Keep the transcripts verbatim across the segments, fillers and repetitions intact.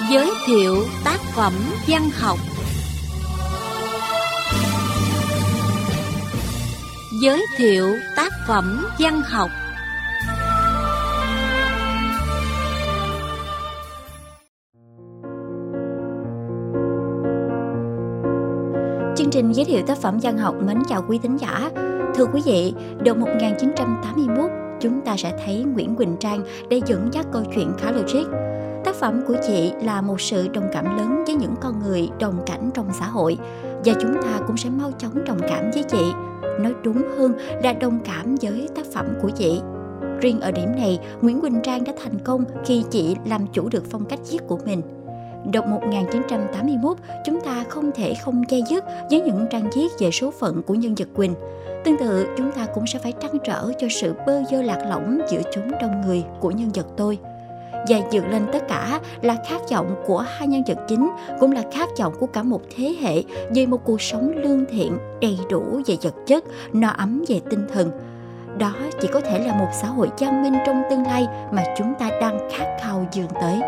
Giới thiệu tác phẩm văn học. Giới thiệu tác phẩm văn học. Chương trình giới thiệu tác phẩm văn học mến chào quý thính giả. Thưa quý vị, đầu một nghìn chín trăm tám mươi mốt, chúng ta sẽ thấy Nguyễn Quỳnh Trang để dẫn dắt câu chuyện khá logic. Tác phẩm của chị là một sự đồng cảm lớn với những con người đồng cảnh trong xã hội, và chúng ta cũng sẽ mau chóng đồng cảm với chị. Nói đúng hơn là đồng cảm với tác phẩm của chị. Riêng ở điểm này, Nguyễn Quỳnh Trang đã thành công khi chị làm chủ được phong cách viết của mình. Đọc một nghìn chín trăm tám mươi mốt, chúng ta không thể không dây dứt với những trang viết về số phận của nhân vật Quỳnh. Tương tự, chúng ta cũng sẽ phải trăn trở cho sự bơ vơ lạc lõng giữa chúng đông người của nhân vật tôi. Và vượt lên tất cả là khát vọng của hai nhân vật chính, cũng là khát vọng của cả một thế hệ về một cuộc sống lương thiện, đầy đủ về vật chất, no ấm về tinh thần. Đó chỉ có thể là một xã hội văn minh trong tương lai mà chúng ta đang khát khao vươn tới.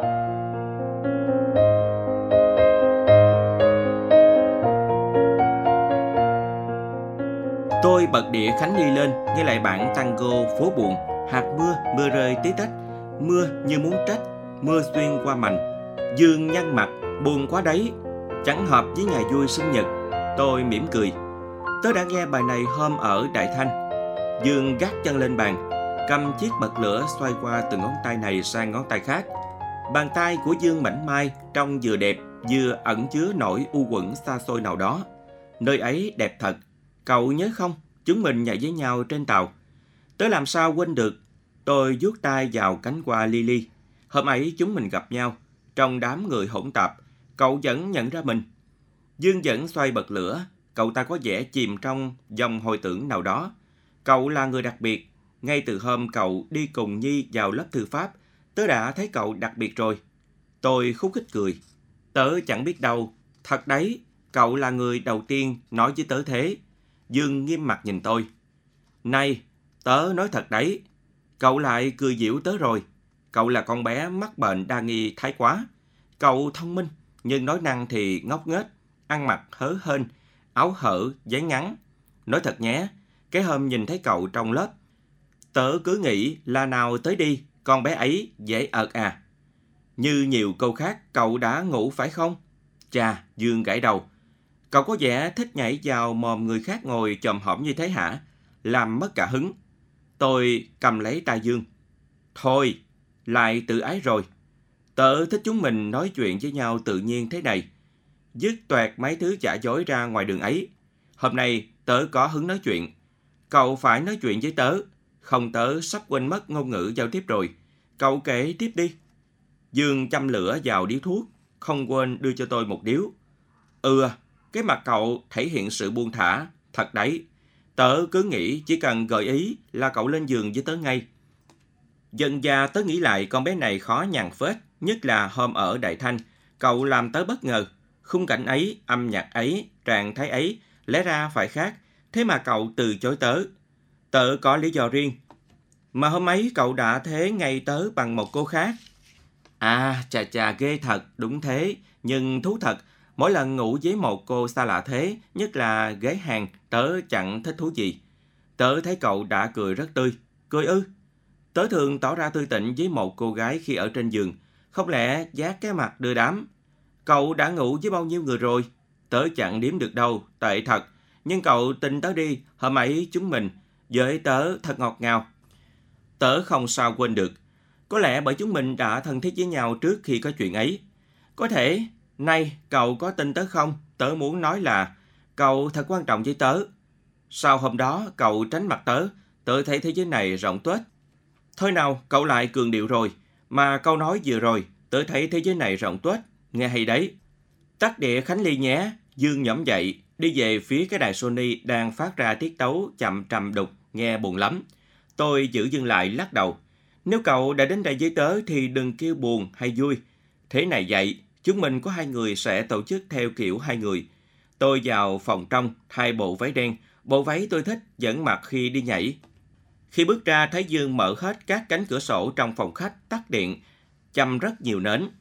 Tôi bật đĩa Khánh Ly lên, nghe lại bản tango phố buồn. Hạt mưa, mưa rơi tí tách, mưa như muốn trách, mưa xuyên qua mành. Dương nhăn mặt, buồn quá đấy, chẳng hợp với ngày vui sinh nhật. Tôi mỉm cười. Tớ đã nghe bài này hôm ở Đại Thanh. Dương gác chân lên bàn, cầm chiếc bật lửa xoay qua từ ngón tay này sang ngón tay khác. Bàn tay của Dương mảnh mai, trông vừa đẹp, vừa ẩn chứa nỗi u uẩn xa xôi nào đó. Nơi ấy đẹp thật. Cậu nhớ không, chúng mình nhảy với nhau trên tàu. Tớ làm sao quên được. Tôi vuốt tay vào cánh hoa Lily. Hôm ấy chúng mình gặp nhau. Trong đám người hỗn tạp, cậu vẫn nhận ra mình. Dương vẫn xoay bật lửa. Cậu ta có vẻ chìm trong dòng hồi tưởng nào đó. Cậu là người đặc biệt. Ngay từ hôm cậu đi cùng Nhi vào lớp thư pháp, tớ đã thấy cậu đặc biệt rồi. Tôi khúc khích cười. Tớ chẳng biết đâu. Thật đấy, cậu là người đầu tiên nói với tớ thế. Dương nghiêm mặt nhìn tôi. Này, tớ nói thật đấy. Cậu lại cười giễu tớ rồi. Cậu là con bé mắc bệnh đa nghi thái quá. Cậu thông minh, nhưng nói năng thì ngốc nghếch, ăn mặc hớ hênh, áo hở, váy ngắn. Nói thật nhé, cái hôm nhìn thấy cậu trong lớp, tớ cứ nghĩ là nào tới đi, con bé ấy dễ ợt à. Như nhiều câu khác, cậu đã ngủ phải không? Chà, Dương gãi đầu. Cậu có vẻ thích nhảy vào mồm người khác ngồi chòm hổm như thế hả? Làm mất cả hứng. Tôi cầm lấy tay Dương. Thôi, lại tự ái rồi. Tớ thích chúng mình nói chuyện với nhau tự nhiên thế này. Dứt toẹt mấy thứ giả dối ra ngoài đường ấy. Hôm nay tớ có hứng nói chuyện. Cậu phải nói chuyện với tớ. Không tớ sắp quên mất ngôn ngữ giao tiếp rồi. Cậu kể tiếp đi. Dương châm lửa vào điếu thuốc, không quên đưa cho tôi một điếu. Ừ, cái mặt cậu thể hiện sự buông thả. Thật đấy. Tớ cứ nghĩ chỉ cần gợi ý là cậu lên giường với tớ ngay. Dần dà tớ nghĩ lại con bé này khó nhằn phết, nhất là hôm ở Đại Thanh. Cậu làm tớ bất ngờ. Khung cảnh ấy, âm nhạc ấy, trạng thái ấy, lẽ ra phải khác. Thế mà cậu từ chối tớ. Tớ có lý do riêng. Mà hôm ấy cậu đã thế ngay tớ bằng một cô khác. À, chà chà ghê thật, đúng thế. Nhưng thú thật, mỗi lần ngủ với một cô xa lạ thế, nhất là ghế hàng, tớ chẳng thích thú gì. Tớ thấy cậu đã cười rất tươi. Cười ư? Tớ thường tỏ ra tươi tỉnh với một cô gái khi ở trên giường. Không lẽ vác cái mặt đưa đám? Cậu đã ngủ với bao nhiêu người rồi? Tớ chẳng đếm được đâu, tệ thật. Nhưng cậu tin tớ đi, hôm ấy chúng mình, với tớ thật ngọt ngào. Tớ không sao quên được. Có lẽ bởi chúng mình đã thân thiết với nhau trước khi có chuyện ấy. Có thể, này, cậu có tin tớ không? Tớ muốn nói là cậu thật quan trọng với tớ. Sau hôm đó, cậu tránh mặt tớ, tớ thấy thế giới này rộng tuếch. Thôi nào, cậu lại cường điệu rồi. Mà câu nói vừa rồi, tớ thấy thế giới này rộng tuếch. Nghe hay đấy. Tắt đĩa Khánh Ly nhé. Dương nhõm dậy, đi về phía cái đài Sony đang phát ra tiết tấu chậm trầm đục, nghe buồn lắm. Tôi giữ dừng lại lắc đầu. Nếu cậu đã đến đây với tớ thì đừng kêu buồn hay vui. Thế này vậy, chúng mình có hai người sẽ tổ chức theo kiểu hai người. Tôi vào phòng trong, thay bộ váy đen, bộ váy tôi thích vẫn mặc khi đi nhảy. Khi bước ra thấy Dương mở hết các cánh cửa sổ trong phòng khách, tắt điện, châm rất nhiều nến.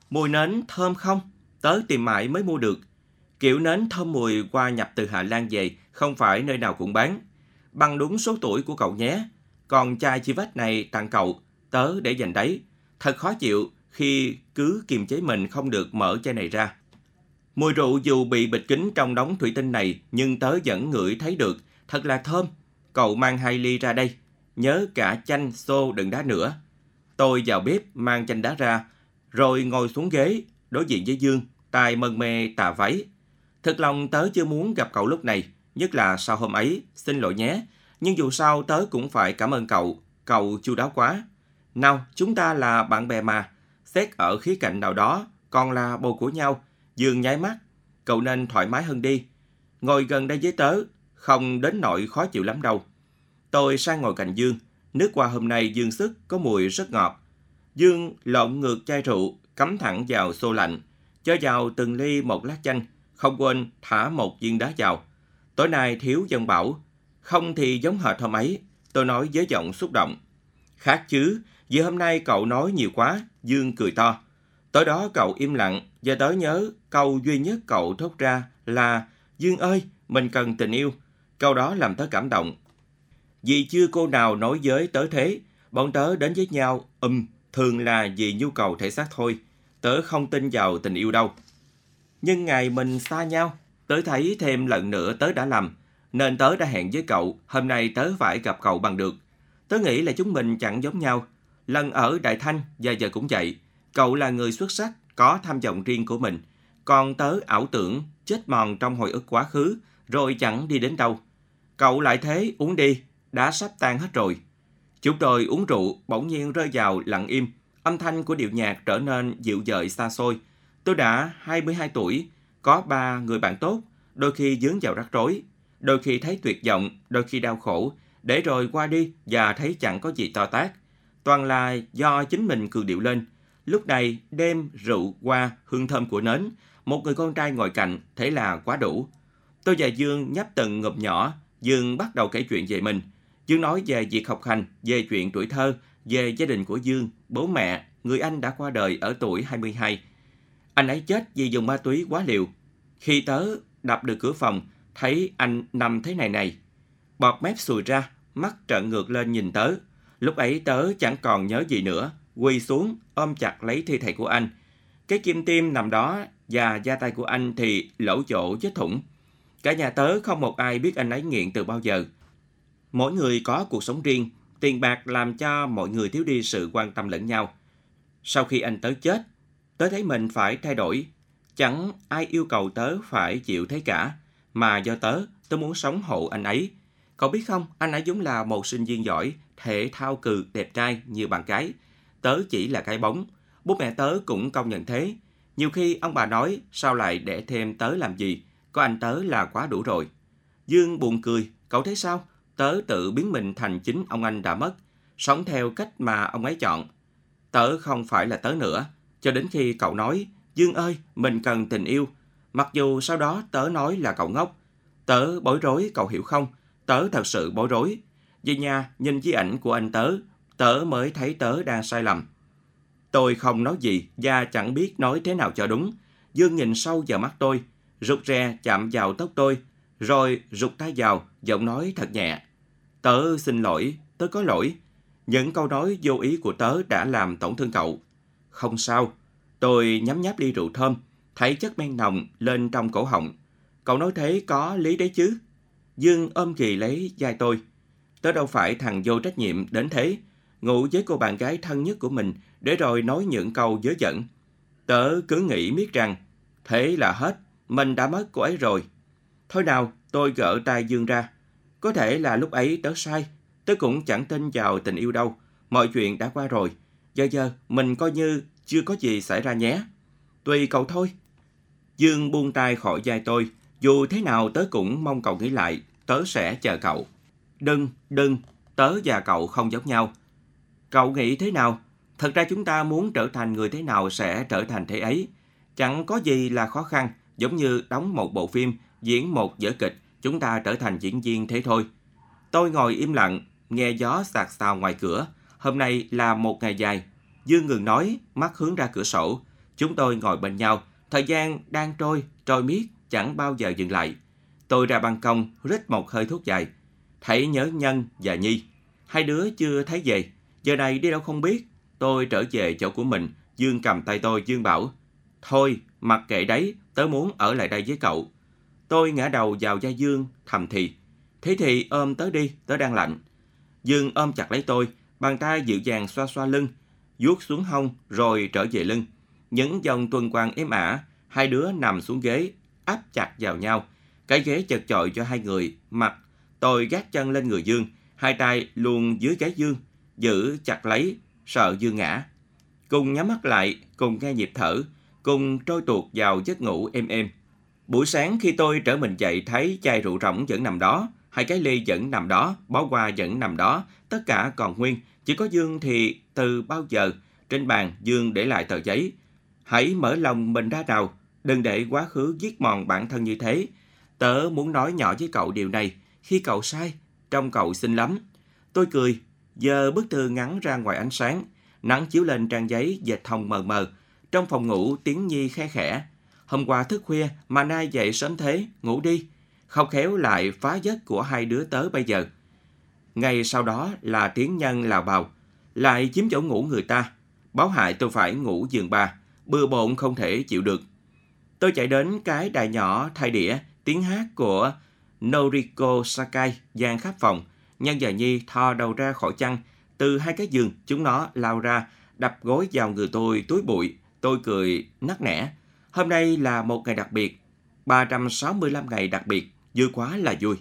Mùi nến thơm không? Tớ tìm mãi mới mua được. Kiểu nến thơm mùi qua nhập từ Hà Lan về, không phải nơi nào cũng bán. Bằng đúng số tuổi của cậu nhé. Còn chai chi vết này tặng cậu, tớ để dành đấy. Thật khó chịu khi cứ kiềm chế mình không được mở chai này ra. Mùi rượu dù bị bịt kín trong đống thủy tinh này, nhưng tớ vẫn ngửi thấy được. Thật là thơm. Cậu mang hai ly ra đây. Nhớ cả chanh, xô đừng đá nữa. Tôi vào bếp mang chanh đá ra, rồi ngồi xuống ghế, đối diện với Dương, tai mân mê tà váy. Thực lòng tớ chưa muốn gặp cậu lúc này, nhất là sau hôm ấy, xin lỗi nhé. Nhưng dù sao tớ cũng phải cảm ơn cậu, cậu chu đáo quá. Nào, chúng ta là bạn bè mà, xét ở khía cạnh nào đó, còn là bồ của nhau. Dương nháy mắt, cậu nên thoải mái hơn đi. Ngồi gần đây với tớ, không đến nỗi khó chịu lắm đâu. Tôi sang ngồi cạnh Dương, nước hoa hôm nay Dương sức có mùi rất ngọt. Dương lộn ngược chai rượu, cắm thẳng vào xô lạnh, cho vào từng ly một lát chanh, không quên thả một viên đá vào. Tối nay thiếu dân bảo, không thì giống hệt hôm ấy, tôi nói với giọng xúc động. Khác chứ, vì hôm nay cậu nói nhiều quá, Dương cười to. Tối đó cậu im lặng, và tớ nhớ câu duy nhất cậu thốt ra là Dương ơi, mình cần tình yêu. Câu đó làm tớ cảm động. Vì chưa cô nào nói với tớ thế, bọn tớ đến với nhau, um, thường là vì nhu cầu thể xác thôi. Tớ không tin vào tình yêu đâu. Nhưng ngày mình xa nhau, tớ thấy thêm lần nữa tớ đã lầm, nên tớ đã hẹn với cậu, hôm nay tớ phải gặp cậu bằng được. Tớ nghĩ là chúng mình chẳng giống nhau. Lần ở Đại Thanh và giờ cũng vậy. Cậu là người xuất sắc, có tham vọng riêng của mình. Còn tớ ảo tưởng, chết mòn trong hồi ức quá khứ, rồi chẳng đi đến đâu. Cậu lại thế, uống đi, đã sắp tan hết rồi. Chúng tôi uống rượu, bỗng nhiên rơi vào lặng im. Âm thanh của điệu nhạc trở nên dịu dợi xa xôi. Tôi đã hai mươi hai tuổi, có ba người bạn tốt, đôi khi vướng vào rắc rối, đôi khi thấy tuyệt vọng, đôi khi đau khổ, để rồi qua đi và thấy chẳng có gì to tát. Toàn là do chính mình cường điệu lên. Lúc này, đêm, rượu, hoa, hương thơm của nến, một người con trai ngồi cạnh, thế là quá đủ. Tôi và Dương nhấp từng ngụm nhỏ, Dương bắt đầu kể chuyện về mình. Dương nói về việc học hành, về chuyện tuổi thơ, về gia đình của Dương, bố mẹ, người anh đã qua đời ở tuổi hai mươi hai. Anh ấy chết vì dùng ma túy quá liều. Khi tớ đập được cửa phòng, thấy anh nằm thế này này. Bọt mép sùi ra, mắt trợn ngược lên nhìn tớ. Lúc ấy tớ chẳng còn nhớ gì nữa, quỳ xuống, ôm chặt lấy thi thể của anh. Cái kim tiêm nằm đó và da tay của anh thì lỗ chỗ vết thủng. Cả nhà tớ không một ai biết anh ấy nghiện từ bao giờ. Mỗi người có cuộc sống riêng, tiền bạc làm cho mọi người thiếu đi sự quan tâm lẫn nhau. Sau khi anh tớ chết, tớ thấy mình phải thay đổi. Chẳng ai yêu cầu tớ phải chịu thế cả, mà do tớ, tớ muốn sống hộ anh ấy. Cậu biết không, anh ấy vốn là một sinh viên giỏi, thể thao cực đẹp trai như bạn gái. Tớ chỉ là cái bóng. Bố mẹ tớ cũng công nhận thế. Nhiều khi ông bà nói, sao lại để thêm tớ làm gì? Có anh tớ là quá đủ rồi. Dương buồn cười, cậu thấy sao? Tớ tự biến mình thành chính ông anh đã mất, sống theo cách mà ông ấy chọn. Tớ không phải là tớ nữa, cho đến khi cậu nói, Dương ơi, mình cần tình yêu. Mặc dù sau đó tớ nói là cậu ngốc. Tớ bối rối, cậu hiểu không? Tớ thật sự bối rối. Về nhà, nhìn di ảnh của anh tớ, tớ mới thấy tớ đang sai lầm. Tôi không nói gì và chẳng biết nói thế nào cho đúng. Dương nhìn sâu vào mắt tôi, rụt rè chạm vào tóc tôi, rồi rụt tay vào, giọng nói thật nhẹ. Tớ xin lỗi, tớ có lỗi. Những câu nói vô ý của tớ đã làm tổn thương cậu. Không sao. Tôi nhấm nháp ly rượu thơm, thấy chất men nồng lên trong cổ họng. Cậu nói thế có lý đấy chứ. Dương ôm ghì lấy vai tôi. Tớ đâu phải thằng vô trách nhiệm đến thế. Ngủ với cô bạn gái thân nhất của mình để rồi nói những câu dớ dẫn. Tớ cứ nghĩ miết rằng thế là hết, mình đã mất cô ấy rồi. Thôi nào, tôi gỡ tay Dương ra. Có thể là lúc ấy tớ sai. Tớ cũng chẳng tin vào tình yêu đâu. Mọi chuyện đã qua rồi. Giờ giờ mình coi như chưa có gì xảy ra nhé. Tùy cậu thôi. Dương buông tay khỏi vai tôi. Dù thế nào tớ cũng mong cậu nghĩ lại. Tớ sẽ chờ cậu. Đừng, đừng. Tớ và cậu không giống nhau. Cậu nghĩ thế nào? Thật ra chúng ta muốn trở thành người thế nào sẽ trở thành thế ấy. Chẳng có gì là khó khăn. Giống như đóng một bộ phim, diễn một vở kịch, chúng ta trở thành diễn viên thế thôi. Tôi ngồi im lặng, nghe gió xạc xào ngoài cửa. Hôm nay là một ngày dài. Dương ngừng nói, mắt hướng ra cửa sổ. Chúng tôi ngồi bên nhau, thời gian đang trôi, trôi miết, chẳng bao giờ dừng lại. Tôi ra ban công, rít một hơi thuốc dài. Thấy nhớ Nhân và Nhi. Hai đứa chưa thấy về, giờ này đi đâu không biết. Tôi trở về chỗ của mình, Dương cầm tay tôi, Dương bảo, thôi, mặc kệ đấy, tớ muốn ở lại đây với cậu. Tôi ngã đầu vào vai Dương, thầm thì, thế thì ôm tớ đi, tớ đang lạnh. Dương ôm chặt lấy tôi, bàn tay dịu dàng xoa xoa lưng, vuốt xuống hông rồi trở về lưng. Những dòng tuần quang êm ả, hai đứa nằm xuống ghế, áp chặt vào nhau. Cái ghế chật chội cho hai người, mặt. Tôi gác chân lên người Dương, hai tay luồn dưới gáy Dương, giữ chặt lấy, sợ Dương ngã. Cùng nhắm mắt lại, cùng nghe nhịp thở, cùng trôi tuột vào giấc ngủ êm êm. Buổi sáng khi tôi trở mình dậy thấy chai rượu rỗng vẫn nằm đó, hai cái ly vẫn nằm đó, bó hoa vẫn nằm đó, tất cả còn nguyên. Chỉ có Dương thì từ bao giờ, trên bàn Dương để lại tờ giấy. Hãy mở lòng mình ra nào, đừng để quá khứ giết mòn bản thân như thế. Tớ muốn nói nhỏ với cậu điều này, khi cậu sai, trông cậu xinh lắm. Tôi cười, giờ bức thư ngắn ra ngoài ánh sáng, nắng chiếu lên trang giấy dệt hồng mờ mờ. Trong phòng ngủ tiếng Nhi khe khẽ. Hôm qua thức khuya mà nay dậy sớm thế, ngủ đi. Không khéo lại phá giấc của hai đứa tớ bây giờ. Ngay sau đó là tiếng Nhân lào bào, lại chiếm chỗ ngủ người ta. Báo hại tôi phải ngủ giường ba, bừa bộn không thể chịu được. Tôi chạy đến cái đài nhỏ thay đĩa, tiếng hát của Noriko Sakai vang khắp phòng. Nhân và Nhi thò đầu ra khỏi chăn, từ hai cái giường chúng nó lao ra, đập gối vào người tôi túi bụi. Tôi cười nắc nẻ. Hôm nay là một ngày đặc biệt, ba trăm sáu mươi lăm ngày đặc biệt, vui quá là vui.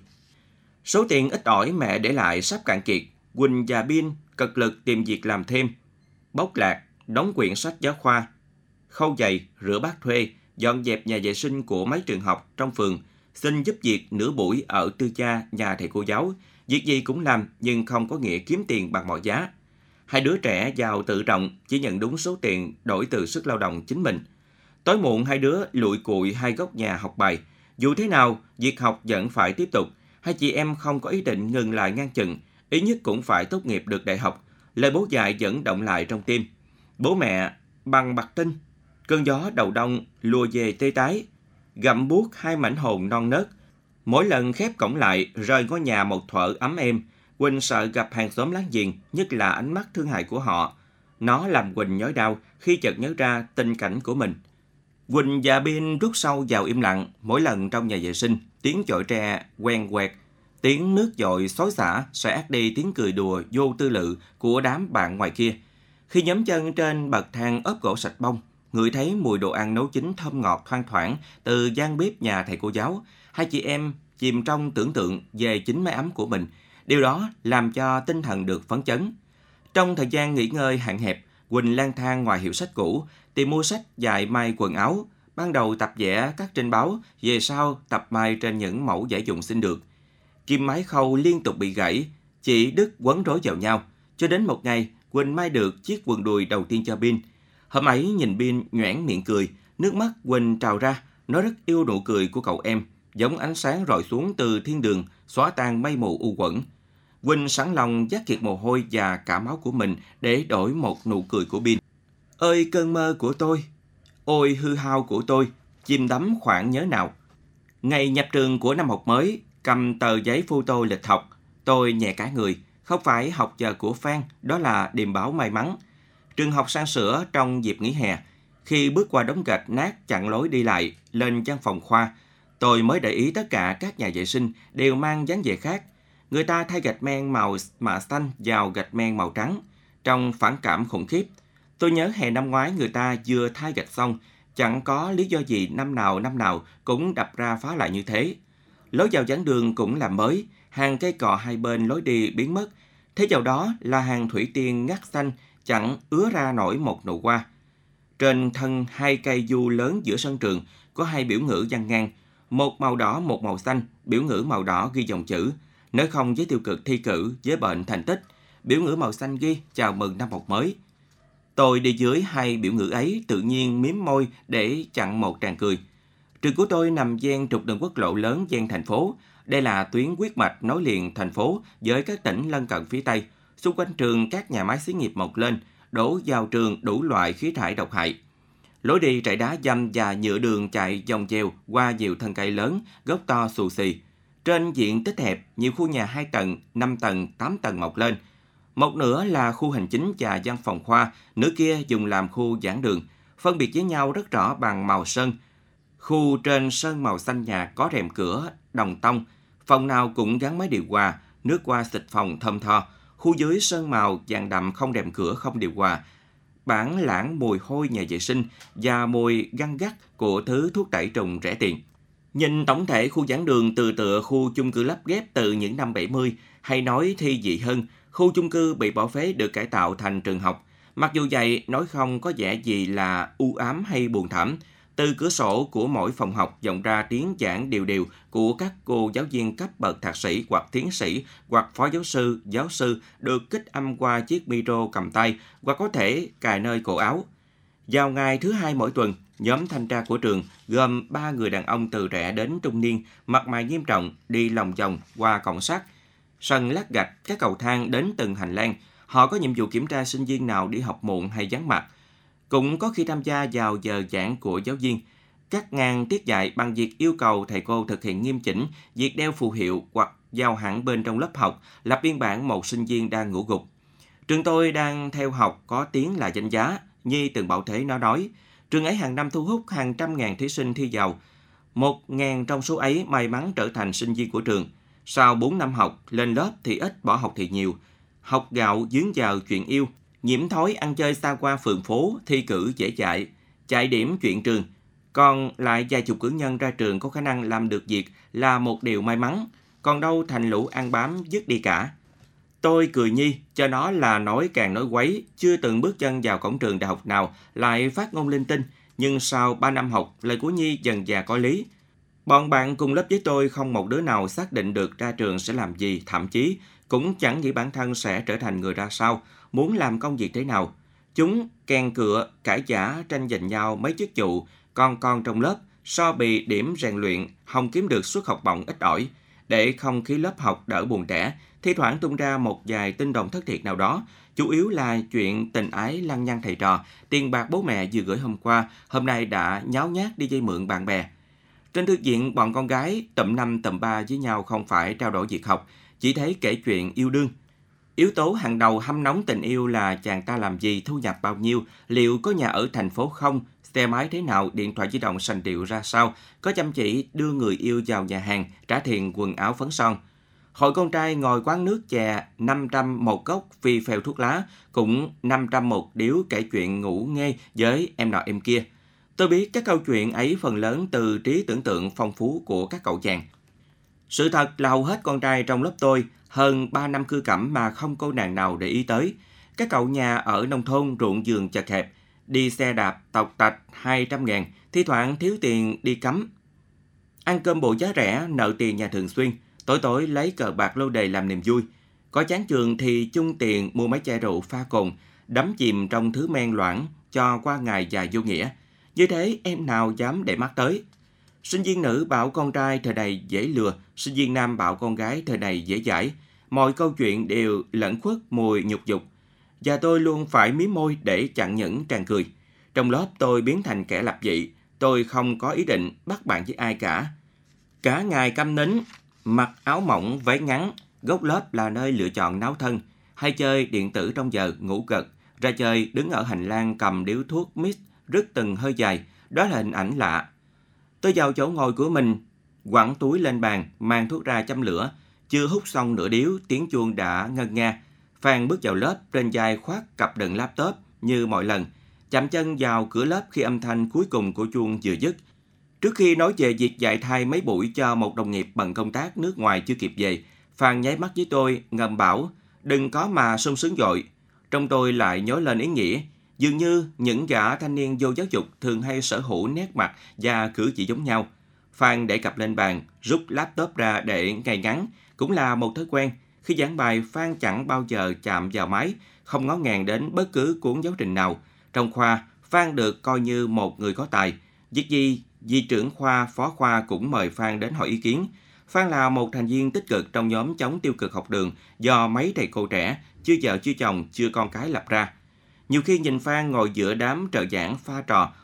Số tiền ít ỏi mẹ để lại sắp cạn kiệt. Quỳnh và Bin cật lực tìm việc làm thêm, bóc lạc, đóng quyển sách giáo khoa, khâu giày, rửa bát thuê, dọn dẹp nhà vệ sinh của mấy trường học trong phường, xin giúp việc nửa buổi ở tư gia nhà thầy cô giáo. Việc gì cũng làm nhưng không có nghĩa kiếm tiền bằng mọi giá. Hai đứa trẻ giàu tự trọng, chỉ nhận đúng số tiền đổi từ sức lao động chính mình. Tối muộn hai đứa lụi cụi hai góc nhà học bài. Dù thế nào, việc học vẫn phải tiếp tục. Hai chị em không có ý định ngừng lại ngang chừng, ít nhất cũng phải tốt nghiệp được đại học. Lời bố dạy vẫn động lại trong tim. Bố mẹ bằng bạc tinh, cơn gió đầu đông lùa về tê tái, gặm buốt hai mảnh hồn non nớt. Mỗi lần khép cổng lại, rời ngôi nhà một thuở ấm êm, Quỳnh sợ gặp hàng xóm láng giềng, nhất là ánh mắt thương hại của họ. Nó làm Quỳnh nhói đau khi chợt nhớ ra tình cảnh của mình. Quỳnh và Bin rút sâu vào im lặng. Mỗi lần trong nhà vệ sinh, tiếng chổi tre quen quẹt, tiếng nước dội xối xả sẽ át đi tiếng cười đùa vô tư lự của đám bạn ngoài kia. Khi nhấm chân trên bậc thang ốp gỗ sạch bông, ngửi thấy mùi đồ ăn nấu chín thơm ngọt thoang thoảng từ gian bếp nhà thầy cô giáo, hai chị em chìm trong tưởng tượng về chính mái ấm của mình. Điều đó làm cho tinh thần được phấn chấn. Trong thời gian nghỉ ngơi hạn hẹp, Quỳnh lang thang ngoài hiệu sách cũ, tìm mua sách dạy may quần áo. Ban đầu tập vẽ cắt trên báo, về sau tập may trên những mẫu vải dụng xin được. Kim máy khâu liên tục bị gãy, chỉ đứt quấn rối vào nhau. Cho đến một ngày, Quỳnh may được chiếc quần đùi đầu tiên cho Bin. Hôm ấy nhìn Bin nhoẻn miệng cười, nước mắt Quỳnh trào ra. Nó rất yêu nụ cười của cậu em, giống ánh sáng rọi xuống từ thiên đường, xóa tan mây mù u uẩn. Quỳnh sẵn lòng vắt kiệt mồ hôi và cả máu của mình để đổi một nụ cười của Bin. Ơi cơn mơ của tôi, ôi hư hao của tôi, chìm đắm khoảng nhớ nào. Ngày nhập trường của năm học mới, cầm tờ giấy photo lịch học, tôi nhẹ cả người. Không phải học giờ của Phan, đó là điềm báo may mắn. Trường học sang sửa trong dịp nghỉ hè. Khi bước qua đống gạch nát chặn lối đi lại lên văn phòng khoa, tôi mới để ý tất cả các nhà vệ sinh đều mang dáng vẻ khác. Người ta thay gạch men màu mạ xanh vào gạch men màu trắng, trong phản cảm khủng khiếp. Tôi nhớ hè năm ngoái người ta vừa thay gạch xong, chẳng có lý do gì năm nào năm nào cũng đập ra phá lại như thế. Lối vào giảng đường cũng làm mới, hàng cây cọ hai bên lối đi biến mất. Thế vào đó là hàng thủy tiên ngắt xanh, chẳng ứa ra nổi một nụ hoa. Trên thân hai cây du lớn giữa sân trường có hai biểu ngữ dăng ngang, một màu đỏ một màu xanh. Biểu ngữ màu đỏ ghi dòng chữ nếu không với tiêu cực thi cử, với bệnh thành tích. Biểu ngữ màu xanh ghi chào mừng năm học mới. Tôi đi dưới hai biểu ngữ ấy tự nhiên mím môi để chặn một tràng cười. Trường của tôi nằm ven trục đường quốc lộ lớn ven thành phố. Đây là tuyến huyết mạch nối liền thành phố với các tỉnh lân cận phía Tây. Xung quanh trường các nhà máy xí nghiệp mọc lên, đổ vào trường đủ loại khí thải độc hại. Lối đi trải đá dăm và nhựa đường chạy dòng dèo qua nhiều thân cây lớn, gốc to xù xì. Trên diện tích hẹp, nhiều khu nhà hai tầng, năm tầng, tám tầng mọc lên. Một nửa là khu hành chính và văn phòng khoa, nửa kia dùng làm khu giảng đường, phân biệt với nhau rất rõ bằng màu sơn. Khu trên sơn màu xanh nhạt có rèm cửa, đồng tông, phòng nào cũng gắn máy điều hòa, nước qua xịt phòng thơm tho. Khu dưới sơn màu vàng đậm không rèm cửa không điều hòa, bản lãng mùi hôi nhà vệ sinh và mùi găng gắt của thứ thuốc tẩy trùng rẻ tiền. Nhìn tổng thể khu giảng đường từ tựa khu chung cư lắp ghép từ những năm bảy mươi, hay nói thi dị hơn, khu chung cư bị bỏ phế được cải tạo thành trường học. Mặc dù vậy, nói không có vẻ gì là u ám hay buồn thảm. Từ cửa sổ của mỗi phòng học vọng ra tiếng giảng đều đều của các cô giáo viên cấp bậc thạc sĩ hoặc tiến sĩ hoặc phó giáo sư, giáo sư được kích âm qua chiếc micro cầm tay hoặc có thể cài nơi cổ áo. Vào ngày thứ hai mỗi tuần, nhóm thanh tra của trường gồm ba người đàn ông từ trẻ đến trung niên, mặt mày nghiêm trọng, đi lòng vòng qua cổng sắt, sân lát gạch, các cầu thang đến từng hành lang. Họ có nhiệm vụ kiểm tra sinh viên nào đi học muộn hay vắng mặt. Cũng có khi tham gia vào giờ giảng của giáo viên, cắt ngang tiết dạy bằng việc yêu cầu thầy cô thực hiện nghiêm chỉnh việc đeo phù hiệu hoặc vào hẳn bên trong lớp học, lập biên bản một sinh viên đang ngủ gục. Trường tôi đang theo học có tiếng là danh giá, Nhi từng bảo thế nó nói. Trường ấy hàng năm thu hút hàng trăm ngàn thí sinh thi vào. Một ngàn trong số ấy may mắn trở thành sinh viên của trường. Sau bốn năm học, lên lớp thì ít, bỏ học thì nhiều. Học gạo dướng vào chuyện yêu, nhiễm thói ăn chơi xa qua phường phố, thi cử dễ dạy, chạy điểm chuyện trường. Còn lại vài chục cử nhân ra trường có khả năng làm được việc là một điều may mắn, còn đâu thành lũ ăn bám dứt đi cả. Tôi cười Nhi, cho nó là nói càng nói quấy, chưa từng bước chân vào cổng trường đại học nào lại phát ngôn linh tinh, nhưng sau ba năm học, lời của Nhi dần dà có lý. Bọn bạn cùng lớp với tôi không một đứa nào xác định được ra trường sẽ làm gì, thậm chí cũng chẳng nghĩ bản thân sẽ trở thành người ra sao, muốn làm công việc thế nào. Chúng kèn cựa, cãi giả, tranh giành nhau mấy chức vụ, con con trong lớp, so bì điểm rèn luyện, không kiếm được suất học bổng ít ỏi. Để không khí lớp học đỡ buồn tẻ, thi thoảng tung ra một vài tin đồn thất thiệt nào đó, chủ yếu là chuyện tình ái lăng nhăng thầy trò, tiền bạc bố mẹ vừa gửi hôm qua, hôm nay đã nháo nhác đi vay mượn bạn bè. Trên thư viện, bọn con gái tụm năm tụm ba với nhau không phải trao đổi việc học, chỉ thấy kể chuyện yêu đương. Yếu tố hàng đầu hâm nóng tình yêu là chàng ta làm gì, thu nhập bao nhiêu, liệu có nhà ở thành phố không, xe máy thế nào, điện thoại di động sành điệu ra sao, có chăm chỉ đưa người yêu vào nhà hàng, trả tiền quần áo phấn son. Hội con trai ngồi quán nước chè năm trăm một cốc phi phèo thuốc lá, cũng năm trăm một điếu kể chuyện ngủ nghe với em nọ em kia. Tôi biết các câu chuyện ấy phần lớn từ trí tưởng tượng phong phú của các cậu chàng. Sự thật là hầu hết con trai trong lớp tôi hơn ba năm cưa cẩm mà không cô nàng nào để ý tới. Các cậu nhà ở nông thôn ruộng vườn chật hẹp, đi xe đạp tọc tạch hai trăm ngàn, thi thoảng thiếu tiền đi cắm. Ăn cơm bộ giá rẻ, nợ tiền nhà thường xuyên, tối tối lấy cờ bạc lô đề làm niềm vui. Có chán trường thì chung tiền mua mấy chai rượu pha cồn, đắm chìm trong thứ men loãng cho qua ngày dài vô nghĩa. Như thế em nào dám để mắt tới. Sinh viên nữ bảo con trai thời này dễ lừa, sinh viên nam bảo con gái thời này dễ dãi. Mọi câu chuyện đều lẫn khuất mùi nhục dục. Và tôi luôn phải mím môi để chặn những tràng cười. Trong lớp tôi biến thành kẻ lập dị. Tôi không có ý định bắt bạn với ai cả. Cả ngày câm nín, mặc áo mỏng, váy ngắn, góc lớp là nơi lựa chọn náo thân. Hay chơi điện tử trong giờ ngủ gật, ra chơi đứng ở hành lang cầm điếu thuốc mist, rứt từng hơi dài. Đó là hình ảnh lạ. Tôi vào chỗ ngồi của mình, quẳng túi lên bàn, mang thuốc ra châm lửa. Chưa hút xong nửa điếu, tiếng chuông đã ngân nga. Phan bước vào lớp, trên vai khoác cặp đựng laptop như mọi lần. Chạm chân vào cửa lớp khi âm thanh cuối cùng của chuông vừa dứt. Trước khi nói về việc dạy thay mấy buổi cho một đồng nghiệp bận công tác nước ngoài chưa kịp về, Phan nháy mắt với tôi, ngầm bảo, đừng có mà sung sướng dội. Trong tôi lại nhớ lên ý nghĩa. Dường như những gã thanh niên vô giáo dục thường hay sở hữu nét mặt và cử chỉ giống nhau. Phan để cặp lên bàn, rút laptop ra để ngay ngắn, cũng là một thói quen. Khi giảng bài, Phan chẳng bao giờ chạm vào máy, không ngó ngàng đến bất cứ cuốn giáo trình nào. Trong khoa, Phan được coi như một người có tài. Việc gì, vị trưởng khoa, phó khoa cũng mời Phan đến hỏi ý kiến. Phan là một thành viên tích cực trong nhóm chống tiêu cực học đường do mấy thầy cô trẻ, chưa vợ chưa chồng, chưa con cái lập ra. Nhiều khi nhìn Phan ngồi giữa đám trợ giảng pha trò,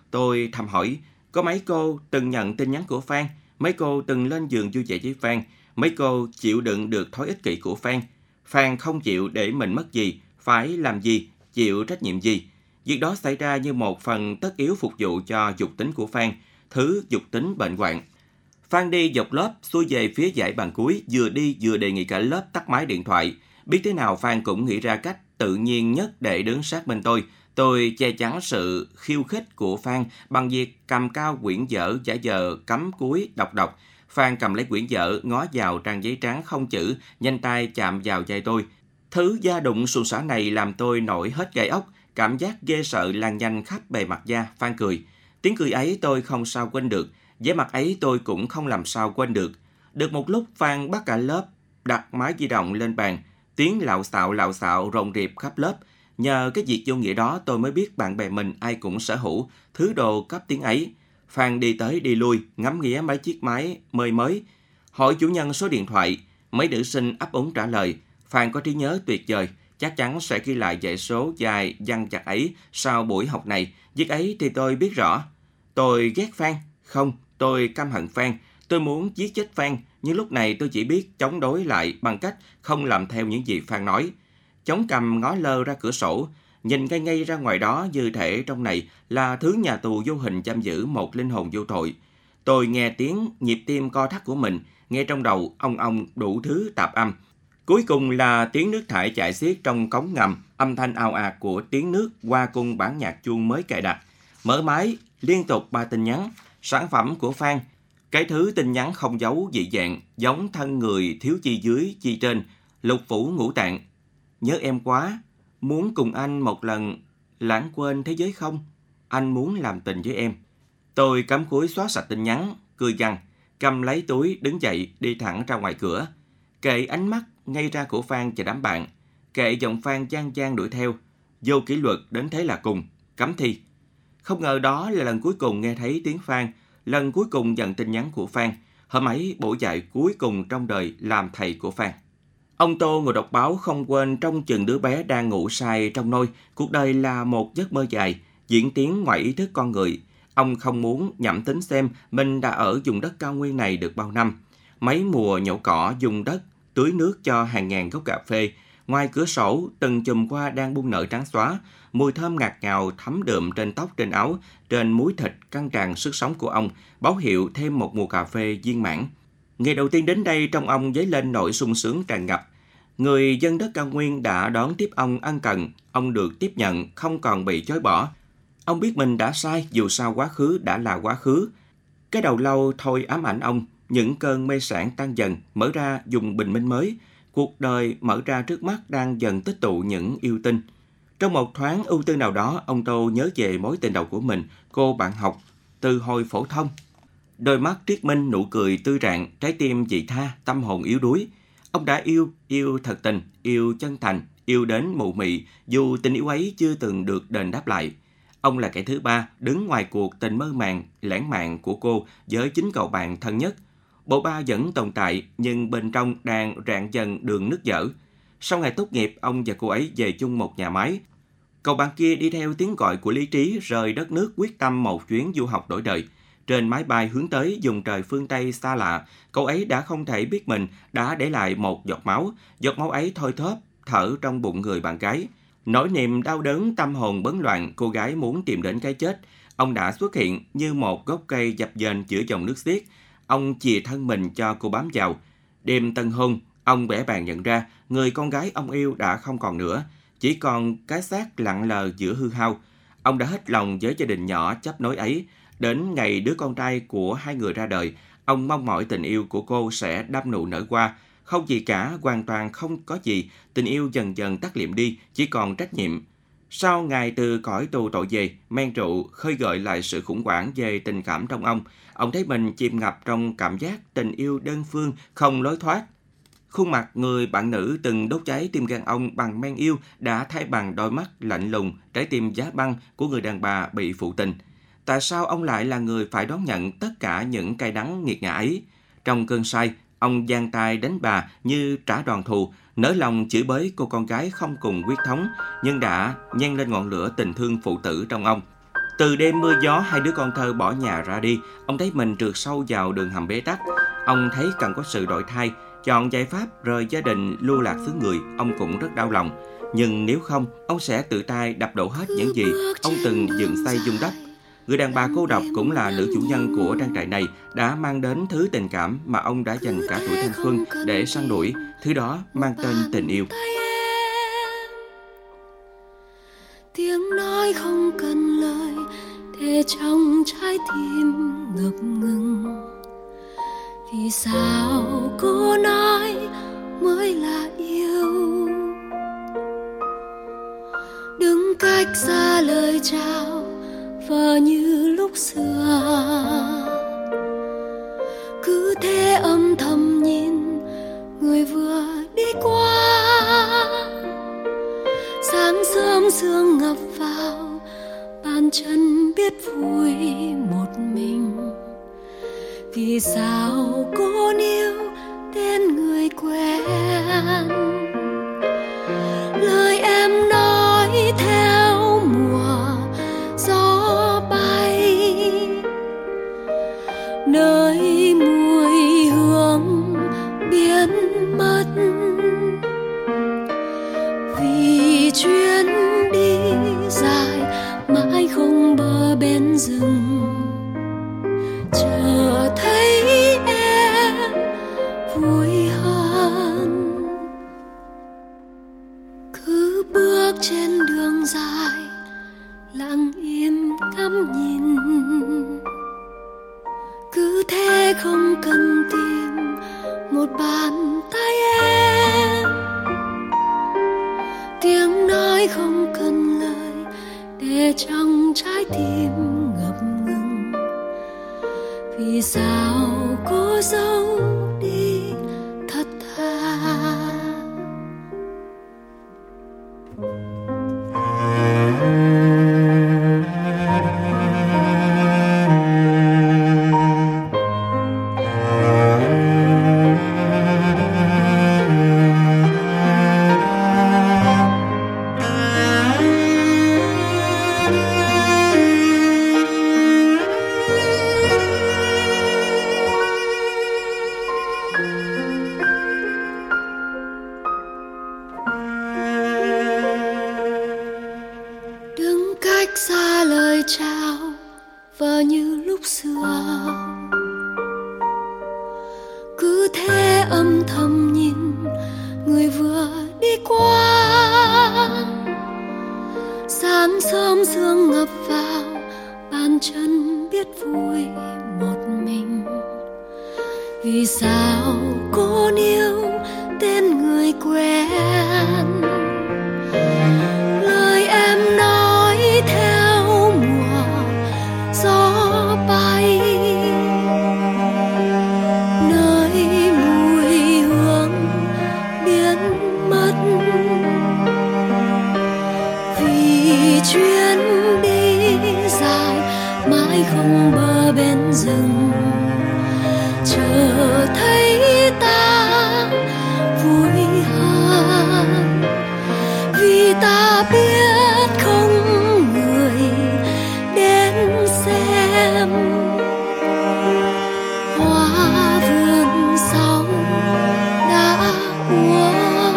Tôi thầm hỏi, có mấy cô từng nhận tin nhắn của Phan? Mấy cô từng lên giường vui vẻ với Phan? Mấy cô chịu đựng được thói ích kỷ của Phan? Phan không chịu để mình mất gì, phải làm gì, chịu trách nhiệm gì? Việc đó xảy ra như một phần tất yếu phục vụ cho dục tính của Phan, thứ dục tính bệnh hoạn. Phan đi dọc lớp, xuôi về phía dãy bàn cuối, vừa đi vừa đề nghị cả lớp tắt máy điện thoại. Biết thế nào Phan cũng nghĩ ra cách tự nhiên nhất để đứng sát bên tôi. Tôi che chắn sự khiêu khích của Phan bằng việc cầm cao quyển vở giả vờ cắm cúi đọc đọc. Phan cầm lấy quyển vở, ngó vào trang giấy trắng không chữ, nhanh tay chạm vào vai tôi. Thứ da đụng suôn sả này làm tôi nổi hết gai ốc, cảm giác ghê sợ lan nhanh khắp bề mặt da. Phan cười. Tiếng cười ấy tôi không sao quên được, vẻ mặt ấy tôi cũng không làm sao quên được. Được một lúc Phan bắt cả lớp đặt máy di động lên bàn, tiếng lạo xạo lạo xạo rộn rịp khắp lớp. Nhờ cái việc vô nghĩa đó tôi mới biết bạn bè mình ai cũng sở hữu thứ đồ cấp tiếng ấy. Phan đi tới đi lui, ngắm nghía mấy chiếc máy mới mới, hỏi chủ nhân số điện thoại. Mấy nữ sinh ấp úng trả lời. Phan có trí nhớ tuyệt vời, chắc chắn sẽ ghi lại dãy số dài dằng dặc ấy sau buổi học này. Việc ấy thì tôi biết rõ. Tôi ghét Phan. Không, tôi căm hận Phan. Tôi muốn giết chết Phan, nhưng lúc này tôi chỉ biết chống đối lại bằng cách không làm theo những gì Phan nói. Chống cằm ngó lơ ra cửa sổ, nhìn ngay ngay ra ngoài đó như thể trong này là thứ nhà tù vô hình giam giữ một linh hồn vô tội. Tôi nghe tiếng nhịp tim co thắt của mình, nghe trong đầu ong ong đủ thứ tạp âm. Cuối cùng là tiếng nước thải chảy xiết trong cống ngầm, âm thanh ào ạt của tiếng nước qua cung bản nhạc chuông mới cài đặt. Mở máy, liên tục ba tin nhắn, sản phẩm của Phan. Cái thứ tin nhắn không giấu dị dạng, giống thân người thiếu chi dưới chi trên, lục phủ ngũ tạng. Nhớ em quá, muốn cùng anh một lần lãng quên thế giới không? Anh muốn làm tình với em. Tôi cắm cúi xóa sạch tin nhắn, cười gằn, cầm lấy túi đứng dậy đi thẳng ra ngoài cửa. Kệ ánh mắt ngay ra của Phan và đám bạn, kệ giọng Phan chang chang đuổi theo. Vô kỷ luật đến thế là cùng, cấm thi. Không ngờ đó là lần cuối cùng nghe thấy tiếng Phan, lần cuối cùng nhận tin nhắn của Phan. Hôm ấy buổi dạy cuối cùng trong đời làm thầy của Phan. Ông Tô ngồi đọc báo không quên trông chừng đứa bé đang ngủ say trong nôi. Cuộc đời là một giấc mơ dài, diễn tiến ngoài ý thức con người. Ông không muốn nhẩm tính xem mình đã ở vùng đất cao nguyên này được bao năm. Mấy mùa nhổ cỏ dùng đất, tưới nước cho hàng ngàn gốc cà phê. Ngoài cửa sổ, từng chùm hoa đang bung nở trắng xóa. Mùi thơm ngạt ngào thấm đượm trên tóc trên áo, trên múi thịt căng tràn sức sống của ông, báo hiệu thêm một mùa cà phê viên mãn. Ngày đầu tiên đến đây trong ông dấy lên nỗi sung sướng tràn ngập. Người dân đất cao nguyên đã đón tiếp ông ân cần, ông được tiếp nhận, không còn bị chối bỏ. Ông biết mình đã sai, dù sao quá khứ đã là quá khứ. Cái đầu lâu thôi ám ảnh ông, những cơn mê sảng tan dần, mở ra dùng bình minh mới. Cuộc đời mở ra trước mắt đang dần tích tụ những yêu tinh. Trong một thoáng ưu tư nào đó, ông Tô nhớ về mối tình đầu của mình, cô bạn học, từ hồi phổ thông. Đôi mắt triết minh, nụ cười tươi rạng, trái tim vị tha, tâm hồn yếu đuối. Ông đã yêu, yêu thật tình, yêu chân thành, yêu đến mụ mị, dù tình yêu ấy chưa từng được đền đáp lại. Ông là kẻ thứ ba, đứng ngoài cuộc tình mơ màng, lãng mạn của cô với chính cậu bạn thân nhất. Bộ ba vẫn tồn tại, nhưng bên trong đang rạn dần đường nứt dở. Sau ngày tốt nghiệp, ông và cô ấy về chung một nhà máy. Cậu bạn kia đi theo tiếng gọi của lý trí rời đất nước quyết tâm một chuyến du học đổi đời. Trên máy bay hướng tới vùng trời phương Tây xa lạ, cậu ấy đã không thể biết mình đã để lại một giọt máu. Giọt máu ấy thôi thóp, thở trong bụng người bạn gái. Nỗi niềm đau đớn, tâm hồn bấn loạn, cô gái muốn tìm đến cái chết. Ông đã xuất hiện như một gốc cây dập dềnh giữa dòng nước xiết. Ông chìa thân mình cho cô bám vào. Đêm tân hôn, ông bẽ bàng nhận ra người con gái ông yêu đã không còn nữa, chỉ còn cái xác lặng lờ giữa hư hao. Ông đã hết lòng với gia đình nhỏ chấp nối ấy. Đến ngày đứa con trai của hai người ra đời, ông mong mỏi tình yêu của cô sẽ đâm nụ nở hoa. Không gì cả, hoàn toàn không có gì, tình yêu dần dần tắt liệm đi, chỉ còn trách nhiệm. Sau ngày từ cõi tù tội về, men rượu khơi gợi lại sự khủng hoảng về tình cảm trong ông. Ông thấy mình chìm ngập trong cảm giác tình yêu đơn phương, không lối thoát. Khuôn mặt người bạn nữ từng đốt cháy tim gan ông bằng men yêu đã thay bằng đôi mắt lạnh lùng, trái tim giá băng của người đàn bà bị phụ tình. Tại sao ông lại là người phải đón nhận tất cả những cay đắng nghiệt ngã ấy? Trong cơn say, ông giang tay đánh bà như trả đòn thù, nỡ lòng chửi bới cô con gái không cùng huyết thống, nhưng đã nhen lên ngọn lửa tình thương phụ tử trong ông. Từ đêm mưa gió, hai đứa con thơ bỏ nhà ra đi. Ông thấy mình trượt sâu vào đường hầm bế tắc. Ông thấy cần có sự đổi thay, chọn giải pháp rời gia đình lưu lạc xứ người. Ông cũng rất đau lòng. Nhưng nếu không, ông sẽ tự tay đập đổ hết những gì ông từng dựng xây vun đắp. Người đàn bà cô độc cũng là nữ chủ nhân của trang trại này đã mang đến thứ tình cảm mà ông đã dành cả tuổi thanh xuân để săn đuổi. Thứ đó mang tên tình yêu. Tiếng nói không cần lời để trong trái tim ngập ngừng. Vì sao cô nói mới là yêu? Đứng cách xa lời chào vờ như lúc xưa, cứ thế âm thầm nhìn người vừa đi qua. Sáng sớm sương ngập vào, bàn chân biết vui một mình. Vì sao cô níu tên người quen? Lời em nói theo mùa gió bay, nơi mùi hương biến mất. Vì chuyến đi dài mãi không bờ bên rừng, chờ thấy em vui hơn. Cứ bước trên đường dài lặng im ngắm nhìn, cứ thế không cần tìm một bàn tay em. Tiếng nói không cần lời để trong trái tim ngập ngừng. Vì sao cô giấu đi thật thà? Cách xa lời chào vờ như lúc xưa, cứ thế âm thầm nhìn người vừa đi qua. Sáng sớm sương ngập vào, bàn chân biết vui một mình. Vì sao cô níu tên người quen? Lời em nói theo mùa gió bay, nơi mùi hương biến mất. Vì chuyến đi dài mãi không bờ bên rừng, chờ thấy ta vui hơn. Vì ta biết không người đến xem hoa vườn sau đã úa.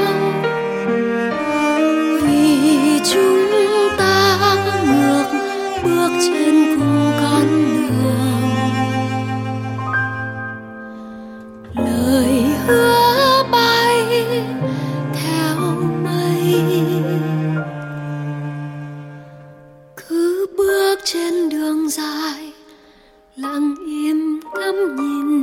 Vì chúng ta ngược bước trên cùng con đường, lời hứa bay theo mây. Cứ bước trên đường dài lặng im ngắm nhìn,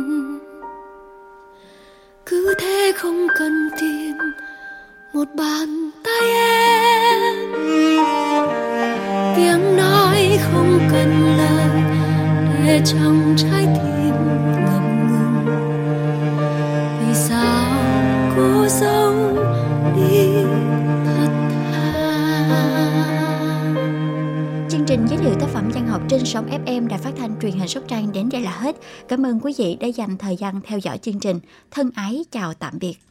cứ thế không cần tìm một bàn tay em. Tiếng nói không cần lời để trong trái tim ngập ngừng. Vì sao cô giấu đi thật thà? Chương trình giới thiệu tác phẩm văn học trên sóng ép em Đài Phát thanh Truyền hình Sóc Trăng đến đây là hết. Cảm ơn quý vị đã dành thời gian theo dõi chương trình. Thân ái chào tạm biệt.